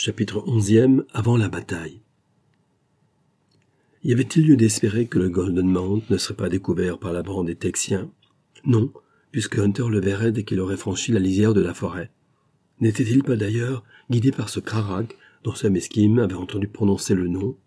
Chapitre 11e. Avant la bataille. Y avait-il lieu d'espérer que le Golden Mount ne serait pas découvert par la bande des Texiens? Non, puisque Hunter le verrait dès qu'il aurait franchi la lisière de la forêt. N'était-il pas d'ailleurs guidé par ce Crarak dont Sam Esquime avait entendu prononcer le nom?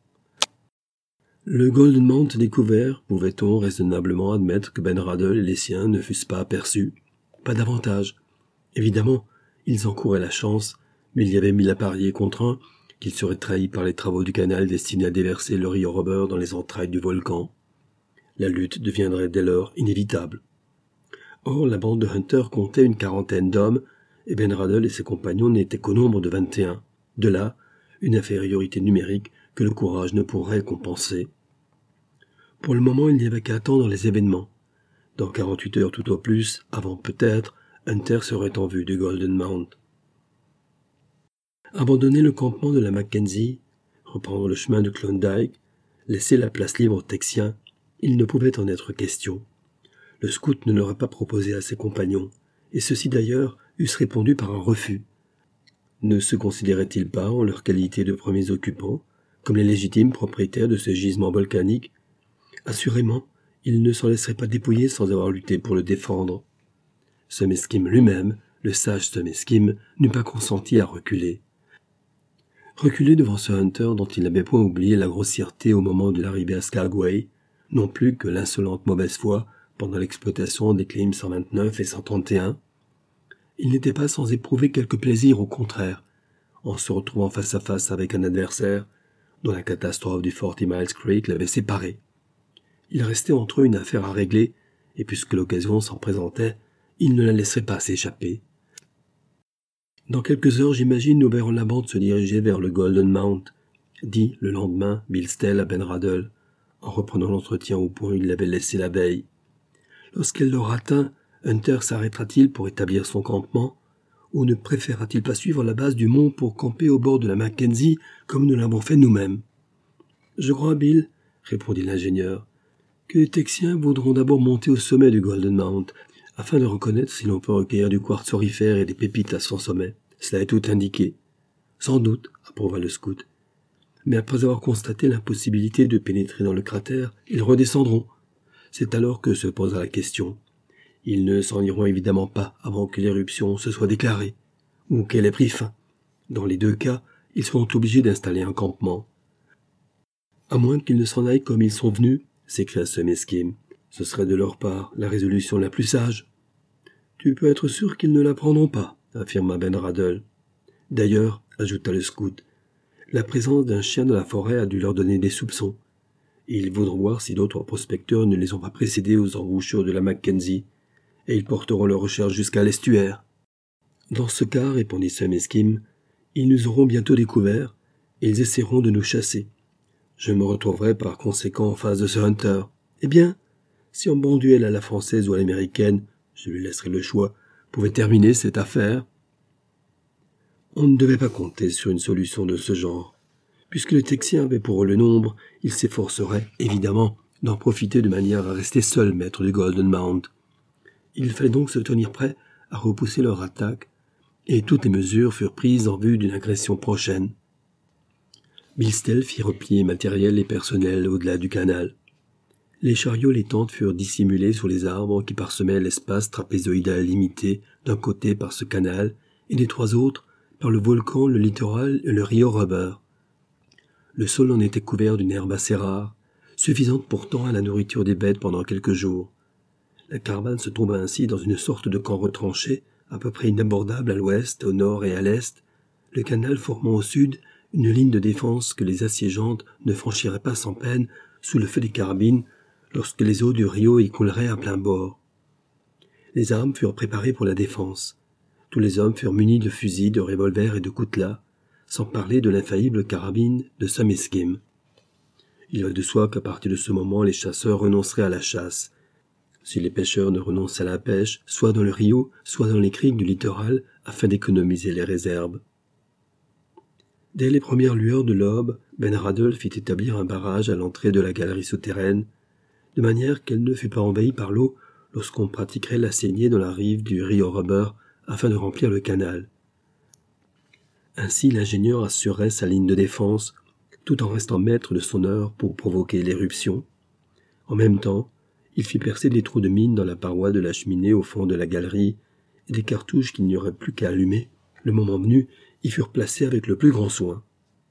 Le Golden Mount découvert, pouvait-on raisonnablement admettre que Ben Radl et les siens ne fussent pas aperçus? Pas davantage. Évidemment, ils encouraient la chance, mais il y avait mille à parier contre un, qu'ils seraient trahis par les travaux du canal destinés à déverser le Rio Rubber dans les entrailles du volcan. La lutte deviendrait dès lors inévitable. Or, la bande de Hunter comptait une quarantaine d'hommes, et Ben Radl et ses compagnons n'étaient qu'au nombre de 21. De là, une infériorité numérique que le courage ne pourrait compenser. Pour le moment, il n'y avait qu'à attendre les événements. Dans 48 heures tout au plus, avant peut-être, Hunter serait en vue du Golden Mount. Abandonner le campement de la Mackenzie, reprendre le chemin de Klondike, laisser la place libre aux Texiens, il ne pouvait en être question. Le scout ne l'aurait pas proposé à ses compagnons, et ceux-ci d'ailleurs eussent répondu par un refus. Ne se considéraient-ils pas, en leur qualité de premiers occupants, comme les légitimes propriétaires de ce gisement volcanique? Assurément, ils ne s'en laisseraient pas dépouiller sans avoir lutté pour le défendre. Sam Esquime lui-même, le sage Sam Esquime, n'eût pas consenti à reculer. Reculer devant ce Hunter dont il n'avait point oublié la grossièreté au moment de l'arrivée à Skagway, non plus que l'insolente mauvaise foi pendant l'exploitation des Claims 129 et 131. Il n'était pas sans éprouver quelque plaisir, au contraire, en se retrouvant face à face avec un adversaire dont la catastrophe du 40 Miles Creek l'avait séparé. Il restait entre eux une affaire à régler, et puisque l'occasion s'en présentait, il ne la laisserait pas s'échapper. Dans quelques heures, j'imagine, nous verrons la bande se diriger vers le Golden Mount, dit le lendemain Bill Stell à Ben Radl, en reprenant l'entretien au point où il l'avait laissé la veille. Lorsqu'elle l'aura atteint, Hunter s'arrêtera-t-il pour établir son campement, ou ne préférera-t-il pas suivre la base du mont pour camper au bord de la Mackenzie comme nous l'avons fait nous-mêmes? Je crois, Bill, répondit l'ingénieur, que les Texiens voudront d'abord monter au sommet du Golden Mount, afin de reconnaître si l'on peut recueillir du quartz aurifère et des pépites à son sommet. Cela est tout indiqué. Sans doute, approuva le scout. Mais après avoir constaté l'impossibilité de pénétrer dans le cratère, ils redescendront. C'est alors que se posera la question. Ils ne s'en iront évidemment pas avant que l'éruption se soit déclarée, ou qu'elle ait pris fin. Dans les deux cas, ils seront obligés d'installer un campement. À moins qu'ils ne s'en aillent comme ils sont venus, s'écria Sam Esquime. Ce serait de leur part la résolution la plus sage. Tu peux être sûr qu'ils ne la prendront pas, affirma Ben Radl. D'ailleurs, ajouta le scout, la présence d'un chien dans la forêt a dû leur donner des soupçons. Et ils voudront voir si d'autres prospecteurs ne les ont pas précédés aux embouchures de la Mackenzie, et ils porteront leurs recherches jusqu'à l'estuaire. Dans ce cas, répondit Sam Esquime, ils nous auront bientôt découverts, et ils essaieront de nous chasser. Je me retrouverai par conséquent en face de ce Hunter. Eh bien, si un bon duel à la française ou à l'américaine, je lui laisserai le choix, pouvait terminer cette affaire. On ne devait pas compter sur une solution de ce genre. Puisque les Texiens avaient pour eux le nombre, ils s'efforceraient, évidemment, d'en profiter de manière à rester seuls maîtres du Golden Mount. Il fallait donc se tenir prêt à repousser leur attaque, et toutes les mesures furent prises en vue d'une agression prochaine. Bill Stell fit replier matériel et personnel au-delà du canal. Les chariots et les tentes furent dissimulés sous les arbres qui parsemaient l'espace trapézoïdal limité d'un côté par ce canal et des trois autres par le volcan, le littoral et le Rio Rubber. Le sol en était couvert d'une herbe assez rare, suffisante pourtant à la nourriture des bêtes pendant quelques jours. La caravane se trouva ainsi dans une sorte de camp retranché, à peu près inabordable à l'ouest, au nord et à l'est, le canal formant au sud une ligne de défense que les assiégeantes ne franchiraient pas sans peine sous le feu des carabines lorsque les eaux du Rio y couleraient à plein bord. Les armes furent préparées pour la défense. Tous les hommes furent munis de fusils, de revolvers et de coutelas, sans parler de l'infaillible carabine de Sam Esquime. Il va de soi qu'à partir de ce moment, les chasseurs renonceraient à la chasse. Si les pêcheurs ne renoncent à la pêche, soit dans le Rio, soit dans les criques du littoral, afin d'économiser les réserves. Dès les premières lueurs de l'aube, Ben Radl fit établir un barrage à l'entrée de la galerie souterraine, de manière qu'elle ne fût pas envahie par l'eau lorsqu'on pratiquerait la saignée dans la rive du Rio Rubber afin de remplir le canal. Ainsi l'ingénieur assurait sa ligne de défense, tout en restant maître de son heure pour provoquer l'éruption. En même temps, il fit percer des trous de mine dans la paroi de la cheminée au fond de la galerie, et des cartouches qu'il n'y aurait plus qu'à allumer, le moment venu, y furent placés avec le plus grand soin.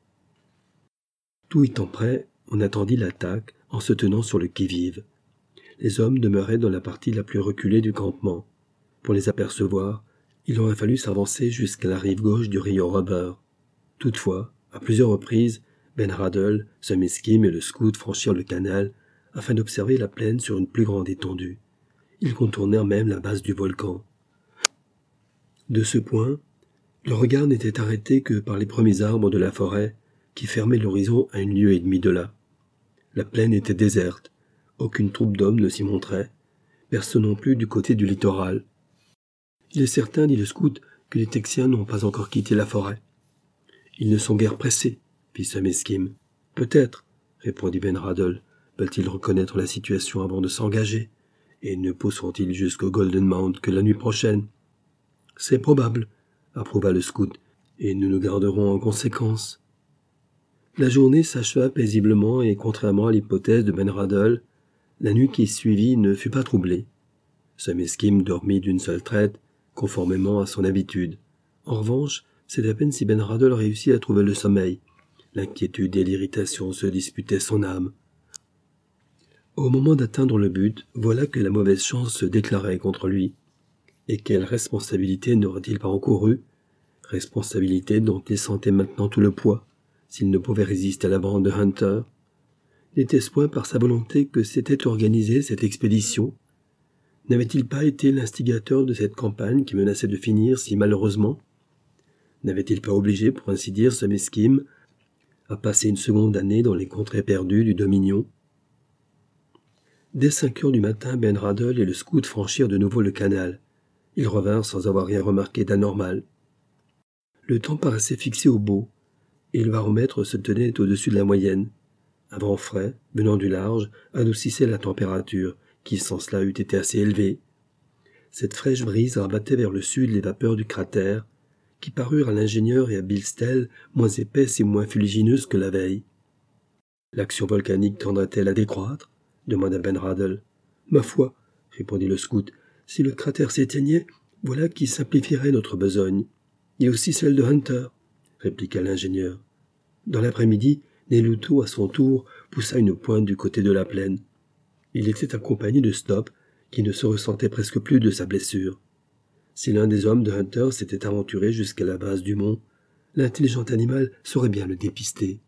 Tout étant prêt, on attendit l'attaque en se tenant sur le qui-vive. Les hommes demeuraient dans la partie la plus reculée du campement. Pour les apercevoir, il aurait fallu s'avancer jusqu'à la rive gauche du rio Rubber. Toutefois, à plusieurs reprises, Ben Radl, Sum Skim et le scout franchirent le canal afin d'observer la plaine sur une plus grande étendue. Ils contournèrent même la base du volcan. De ce point, le regard n'était arrêté que par les premiers arbres de la forêt qui fermaient l'horizon à 1,5 lieue de là. La plaine était déserte, aucune troupe d'hommes ne s'y montrait, personne non plus du côté du littoral. Il est certain, dit le scout, que les Texiens n'ont pas encore quitté la forêt. Ils ne sont guère pressés, fit Sum Skim. Peut-être, répondit Ben Radl, veulent-ils reconnaître la situation avant de s'engager, et ne pousseront-ils jusqu'au Golden Mount que la nuit prochaine? C'est probable, approuva le scout, et nous nous garderons en conséquence. La journée s'acheva paisiblement et, contrairement à l'hypothèse de Ben Radl, la nuit qui suivit ne fut pas troublée. Sum Skim dormit d'une seule traite, conformément à son habitude. En revanche, c'est à peine si Ben Radl réussit à trouver le sommeil. L'inquiétude et l'irritation se disputaient son âme. Au moment d'atteindre le but, voilà que la mauvaise chance se déclarait contre lui. Et quelle responsabilité n'aurait-il pas encouru? Responsabilité dont il sentait maintenant tout le poids, s'il ne pouvait résister à la bande de Hunter. N'était-ce point par sa volonté que s'était organisée cette expédition? N'avait-il pas été l'instigateur de cette campagne qui menaçait de finir si malheureusement? N'avait-il pas obligé, pour ainsi dire, Sum Skim à passer une seconde année dans les contrées perdues du Dominion? Dès 5 heures du matin, Ben Radl et le scout franchirent de nouveau le canal. Ils revinrent sans avoir rien remarqué d'anormal. Le temps paraissait fixé au beau, et le baromètre se tenait au-dessus de la moyenne. Un vent frais, venant du large, adoucissait la température, qui sans cela eût été assez élevée. Cette fraîche brise rabattait vers le sud les vapeurs du cratère, qui parurent à l'ingénieur et à Bill Stell moins épaisses et moins fuligineuses que la veille. L'action volcanique tendrait-elle à décroître? Demanda Ben Radl. Ma foi, répondit le scout, si le cratère s'éteignait, voilà qui simplifierait notre besogne. Et aussi celle de Hunter, répliqua l'ingénieur. Dans l'après-midi, Neluto, à son tour, poussa une pointe du côté de la plaine. Il était accompagné de Stop, qui ne se ressentait presque plus de sa blessure. Si l'un des hommes de Hunter s'était aventuré jusqu'à la base du mont, l'intelligent animal saurait bien le dépister.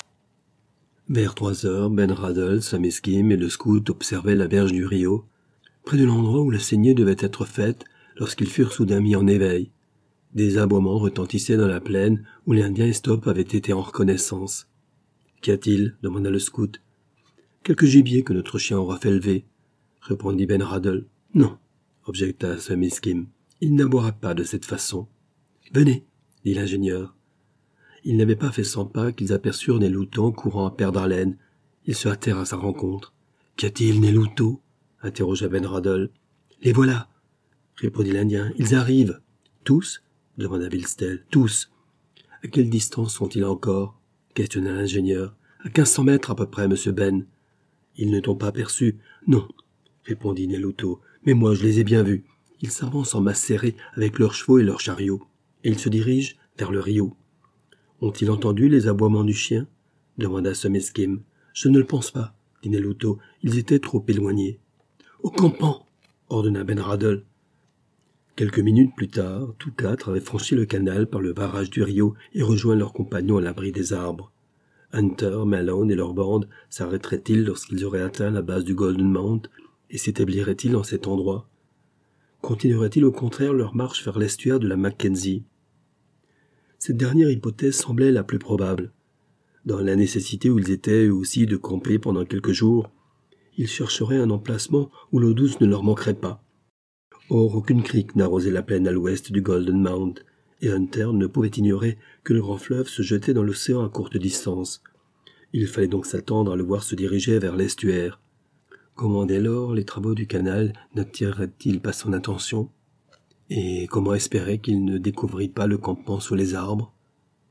Vers 3 heures, Ben Radl, Sum Skim et le scout observaient la berge du rio, près de l'endroit où la saignée devait être faite lorsqu'ils furent soudain mis en éveil. Des aboiements retentissaient dans la plaine où l'Indien et Stop avaient été en reconnaissance. « Qu'y a-t-il » demanda le scout. « Quelque gibier que notre chien aura fait lever, » répondit Ben Radl. « Non, » objecta Sum Skim. « Il n'aboiera pas de cette façon. »« Venez, » dit l'ingénieur. Ils n'avaient pas fait 100 pas qu'ils aperçurent Neluto courant à perdre haleine. Ils se hâtèrent à sa rencontre. « Qu'y a-t-il, Neluto » interrogea Ben Radl. « Les voilà, » répondit l'Indien. « Ils arrivent. »« Tous » demanda Bill Stell. « Tous. »« À quelle distance sont-ils encore » questionna l'ingénieur. « À 1500 mètres à peu près, monsieur Ben. »« Ils ne t'ont pas aperçu ?»« Non, » répondit Neluto. « Mais moi, je les ai bien vus. Ils s'avancent en masse serrée avec leurs chevaux et leurs chariots. Et ils se dirigent vers le rio. » « Ont-ils entendu les aboiements du chien » demanda Sum Skim. « Je ne le pense pas, » dit Neluto. « Ils étaient trop éloignés. »« Au campement » ordonna Ben Radl. Quelques minutes plus tard, tous quatre avaient franchi le canal par le barrage du rio et rejoint leurs compagnons à l'abri des arbres. Hunter, Malone et leur bande s'arrêteraient-ils lorsqu'ils auraient atteint la base du Golden Mount et s'établiraient-ils en cet endroit? Continueraient-ils au contraire leur marche vers l'estuaire de la Mackenzie? Cette dernière hypothèse semblait la plus probable. Dans la nécessité où ils étaient eux aussi de camper pendant quelques jours, ils chercheraient un emplacement où l'eau douce ne leur manquerait pas. Or, aucune crique n'arrosait la plaine à l'ouest du Golden Mount, et Hunter ne pouvait ignorer que le grand fleuve se jetait dans l'océan à courte distance. Il fallait donc s'attendre à le voir se diriger vers l'estuaire. Comment dès lors les travaux du canal n'attireraient-ils pas son attention? Et comment espérer qu'il ne découvrit pas le campement sous les arbres?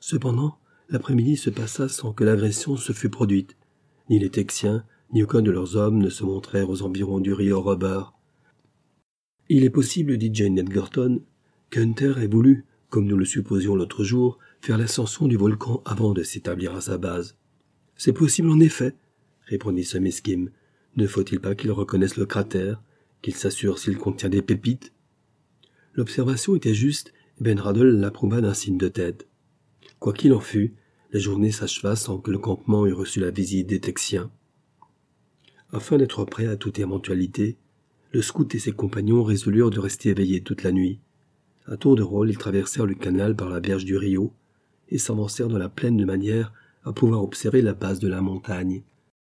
Cependant, l'après-midi se passa sans que l'agression se fût produite. Ni les Texiens, ni aucun de leurs hommes ne se montrèrent aux environs du Rio Rubber. Il est possible, dit Jane Edgerton, qu'Hunter ait voulu, comme nous le supposions l'autre jour, faire l'ascension du volcan avant de s'établir à sa base. C'est possible en effet, répondit Sammy Skim. Ne faut-il pas qu'il reconnaisse le cratère, qu'il s'assure s'il contient des pépites? L'observation était juste, et Ben Radel l'approuva d'un signe de tête. Quoi qu'il en fût, la journée s'acheva sans que le campement eût reçu la visite des Texiens. Afin d'être prêt à toute éventualité, le scout et ses compagnons résolurent de rester éveillés toute la nuit. À tour de rôle, ils traversèrent le canal par la berge du Rio et s'avancèrent dans la plaine de manière à pouvoir observer la base de la montagne.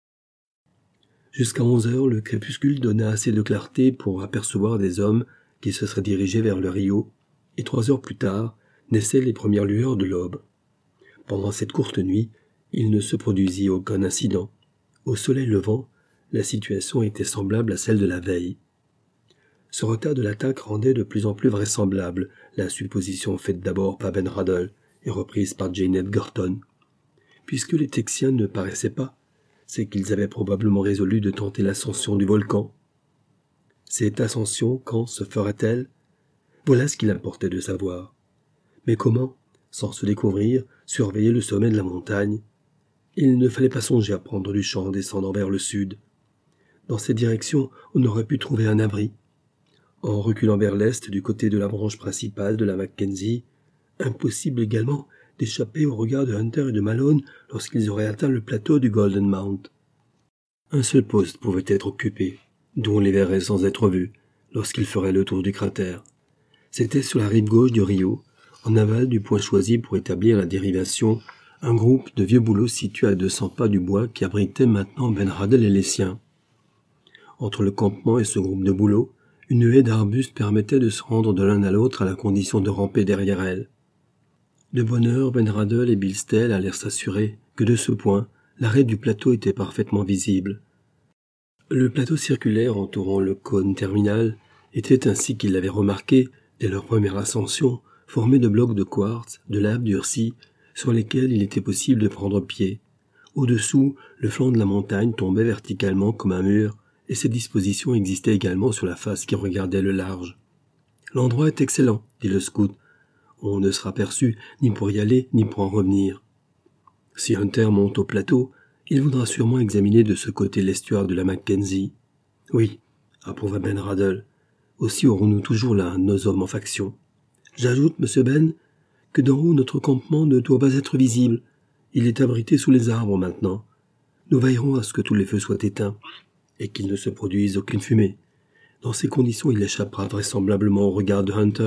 Jusqu'à 11 heures, le crépuscule donna assez de clarté pour apercevoir des hommes qui se seraient dirigés vers le Rio, et 3 heures plus tard, naissaient les premières lueurs de l'aube. Pendant cette courte nuit, il ne se produisit aucun incident. Au soleil levant, la situation était semblable à celle de la veille. Ce retard de l'attaque rendait de plus en plus vraisemblable la supposition faite d'abord par Ben Radel et reprise par Jane Edgerton. Puisque les Texiens ne paraissaient pas, c'est qu'ils avaient probablement résolu de tenter l'ascension du volcan. Cette ascension, quand se ferait-elle? Voilà ce qu'il importait de savoir. Mais comment, sans se découvrir, surveiller le sommet de la montagne? Il ne fallait pas songer à prendre du champ en descendant vers le sud. Dans cette direction, on aurait pu trouver un abri. En reculant vers l'est du côté de la branche principale de la Mackenzie, impossible également d'échapper au regard de Hunter et de Malone lorsqu'ils auraient atteint le plateau du Golden Mount. Un seul poste pouvait être occupé, d'où on les verrait sans être vus, lorsqu'ils feraient le tour du cratère. C'était sur la rive gauche du Rio, en aval du point choisi pour établir la dérivation, un groupe de vieux bouleaux situé à 200 pas du bois qui abritait maintenant Ben Radel et les siens. Entre le campement et ce groupe de bouleaux, une haie d'arbustes permettait de se rendre de l'un à l'autre à la condition de ramper derrière elle. De bonne heure, Ben Radel et Bill Stell allèrent s'assurer que de ce point, l'arrêt du plateau était parfaitement visible. Le plateau circulaire entourant le cône terminal était, ainsi qu'ils l'avaient remarqué dès leur première ascension, formé de blocs de quartz, de lave durcie, sur lesquels il était possible de prendre pied. Au-dessous, le flanc de la montagne tombait verticalement comme un mur, et ces dispositions existaient également sur la face qui regardait le large. « L'endroit est excellent, » dit le scout. « On ne sera perçu ni pour y aller, ni pour en revenir. Si Hunter monte au plateau, il voudra sûrement examiner de ce côté l'estuaire de la Mackenzie. »« Oui, » approuva Ben Radel. « Aussi aurons-nous toujours là nos hommes en faction. J'ajoute, monsieur Ben, que d'en haut notre campement ne doit pas être visible. Il est abrité sous les arbres maintenant. Nous veillerons à ce que tous les feux soient éteints et qu'il ne se produise aucune fumée. Dans ces conditions, il échappera vraisemblablement au regard de Hunter. »«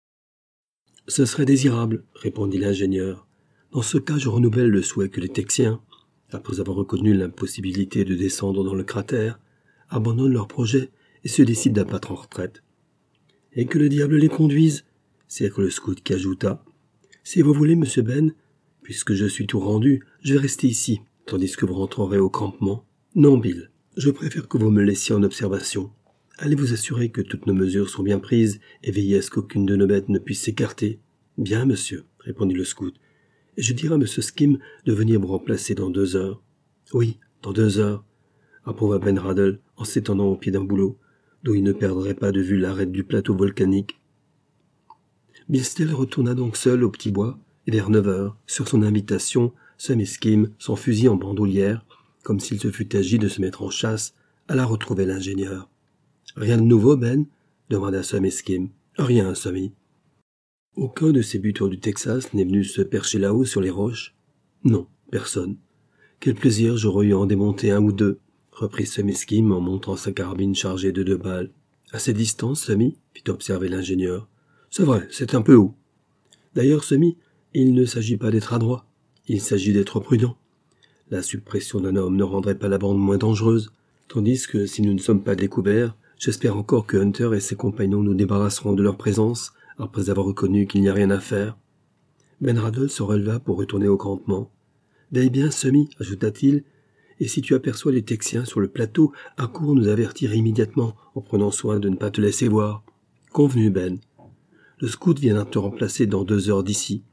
Ce serait désirable, » répondit l'ingénieur. « Dans ce cas, je renouvelle le souhait que les Texiens, après avoir reconnu l'impossibilité de descendre dans le cratère, abandonnent leur projet et se décident à battre en retraite. »« Et que le diable les conduise » c'est le scout qui ajouta. « Si vous voulez, monsieur Ben, puisque je suis tout rendu, je vais rester ici, tandis que vous rentrerez au campement. Non, Bill, je préfère que vous me laissiez en observation. Allez vous assurer que toutes nos mesures sont bien prises et veillez à ce qu'aucune de nos bêtes ne puisse s'écarter. »« Bien, monsieur, » répondit le scout. « Et je dirai à monsieur Skim de venir vous remplacer dans 2 heures. »« Oui, dans 2 heures, » approuva Ben Radel en s'étendant au pied d'un bouleau, d'où il ne perdrait pas de vue l'arête du plateau volcanique. Bill Stell retourna donc seul au petit bois, et vers 9 heures, sur son invitation, Sammy Skim, son fusil en bandoulière, comme s'il se fût agi de se mettre en chasse, alla retrouver l'ingénieur. « Rien de nouveau, Ben » demanda Sammy Skim. « Rien, Sammy. »« Aucun de ces buteurs du Texas n'est venu se percher là-haut sur les roches ?»« Non, personne. »« Quel plaisir j'aurais eu à en démonter 1 ou 2, » reprit Sammy Skim en montrant sa carabine chargée de 2 balles. « À cette distance, Sammy ?» fit observer l'ingénieur. « C'est vrai, c'est un peu haut. D'ailleurs, Sammy, il ne s'agit pas d'être adroit, il s'agit d'être prudent. La suppression d'un homme ne rendrait pas la bande moins dangereuse, tandis que si nous ne sommes pas découverts, j'espère encore que Hunter et ses compagnons nous débarrasseront de leur présence, après avoir reconnu qu'il n'y a rien à faire. » Ben Radel se releva pour retourner au campement. « Veille bien, Sammy, ajouta-t-il, et si tu aperçois les Texiens sur le plateau, accours nous avertir immédiatement en prenant soin de ne pas te laisser voir. »« Convenu, Ben. Le scout viendra te remplacer dans 2 heures d'ici. »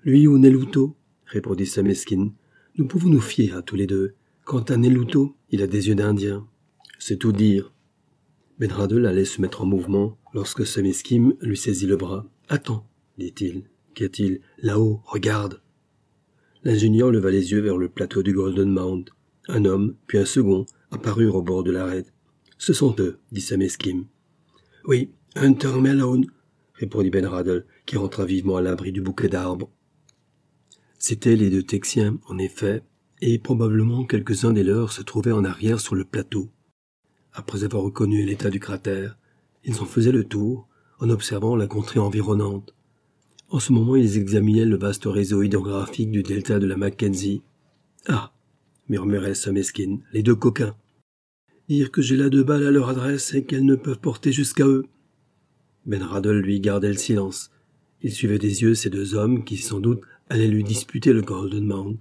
Lui ou Neluto, répondit Sameskin. Nous pouvons nous fier à tous les deux. Quant à Neluto, il a des yeux d'Indien. C'est tout dire. Ben Radel allait se mettre en mouvement lorsque Sameskin lui saisit le bras. Attends, dit-il. Qu'y a-t-il? Là-haut, regarde. L'ingénieur leva les yeux vers le plateau du Golden Mount. Un homme, puis un second, apparurent au bord de l'arête. Ce sont eux, dit Sameskin. Oui, Hunter Malone, répondit Ben Radel, qui rentra vivement à l'abri du bouquet d'arbres. C'étaient les deux Texiens, en effet, et probablement quelques-uns des leurs se trouvaient en arrière sur le plateau. Après avoir reconnu l'état du cratère, ils en faisaient le tour, en observant la contrée environnante. En ce moment, ils examinaient le vaste réseau hydrographique du delta de la Mackenzie. « Ah !» murmurait Sameskin, « les deux coquins. Dire que j'ai là 2 balles à leur adresse et qu'elles ne peuvent porter jusqu'à eux. » Ben Radel, lui, gardait le silence. Il suivait des yeux ces 2 hommes qui, sans doute, allaient lui disputer le Golden Mount.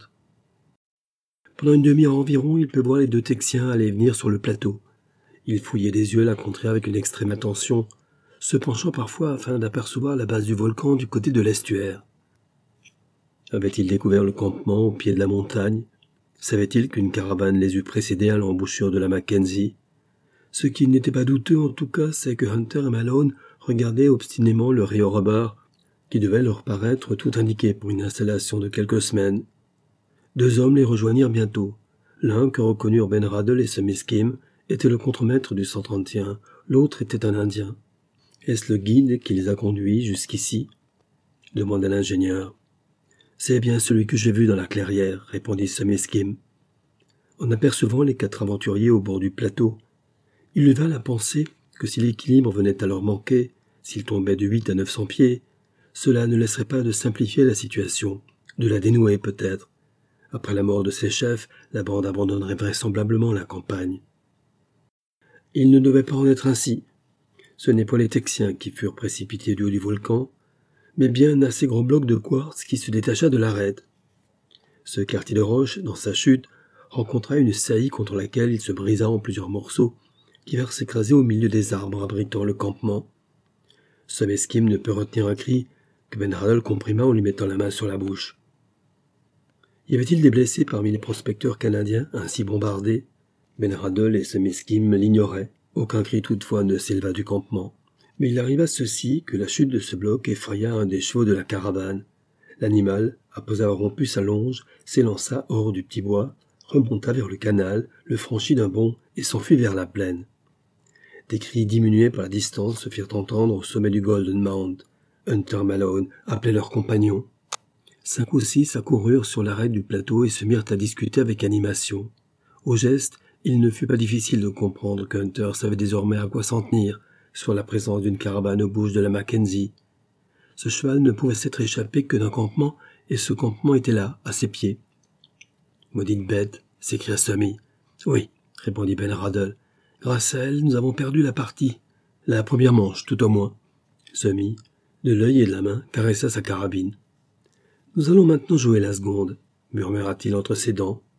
Pendant une demi-heure environ, il peut voir les 2 Texiens aller et venir sur le plateau. Il fouillait des yeux la contrée avec une extrême attention, se penchant parfois afin d'apercevoir la base du volcan du côté de l'estuaire. Avait-il découvert le campement au pied de la montagne? Savait-il qu'une caravane les eût précédés à l'embouchure de la Mackenzie? Ce qui n'était pas douteux en tout cas, c'est que Hunter et Malone regardaient obstinément le Rio Rubber, qui devait leur paraître tout indiqué pour une installation de quelques semaines. 2 hommes les rejoignirent bientôt. L'un, que reconnurent Ben Radel et Sameskin, était le contremaître du 131, l'autre était un Indien. « Est-ce le guide qui les a conduits jusqu'ici » demanda l'ingénieur. « C'est bien celui que j'ai vu dans la clairière, » répondit Sameskin. En apercevant les 4 aventuriers au bord du plateau, il lui vint la pensée que si l'équilibre venait à leur manquer, s'ils tombaient de 8 à 900 pieds, cela ne laisserait pas de simplifier la situation, de la dénouer peut-être. Après la mort de ses chefs, la bande abandonnerait vraisemblablement la campagne. Il ne devait pas en être ainsi. Ce n'est pas les Texiens qui furent précipités du haut du volcan, mais bien un assez gros bloc de quartz qui se détacha de l'arête. Ce quartier de roche, dans sa chute, rencontra une saillie contre laquelle il se brisa en plusieurs morceaux, qui vinrent s'écraser au milieu des arbres abritant le campement. Sameskin ne put retenir un cri que Ben Radel comprima en lui mettant la main sur la bouche. Y avait-il des blessés parmi les prospecteurs canadiens ainsi bombardés? Ben Radel et Sameskin l'ignoraient. Aucun cri toutefois ne s'éleva du campement. Mais il arriva ceci que la chute de ce bloc effraya un des chevaux de la caravane. L'animal, après avoir rompu sa longe, s'élança hors du petit bois, remonta vers le canal, le franchit d'un bond et s'enfuit vers la plaine. Des cris diminués par la distance se firent entendre au sommet du Golden Mount. Hunter Malone appelait leurs compagnons. 5 ou 6 accoururent sur l'arête du plateau et se mirent à discuter avec animation. Au geste, il ne fut pas difficile de comprendre que Hunter savait désormais à quoi s'en tenir sur la présence d'une caravane aux bouches de la Mackenzie. Ce cheval ne pouvait s'être échappé que d'un campement, et ce campement était là, à ses pieds. « Maudite bête !» s'écria Sammy. « Oui, » répondit Ben Radel. « Grâce à elle, nous avons perdu la partie. La première manche, tout au moins. » Sammy, de l'œil et de la main, caressa sa carabine. « Nous allons maintenant jouer la seconde, » murmura-t-il entre ses dents.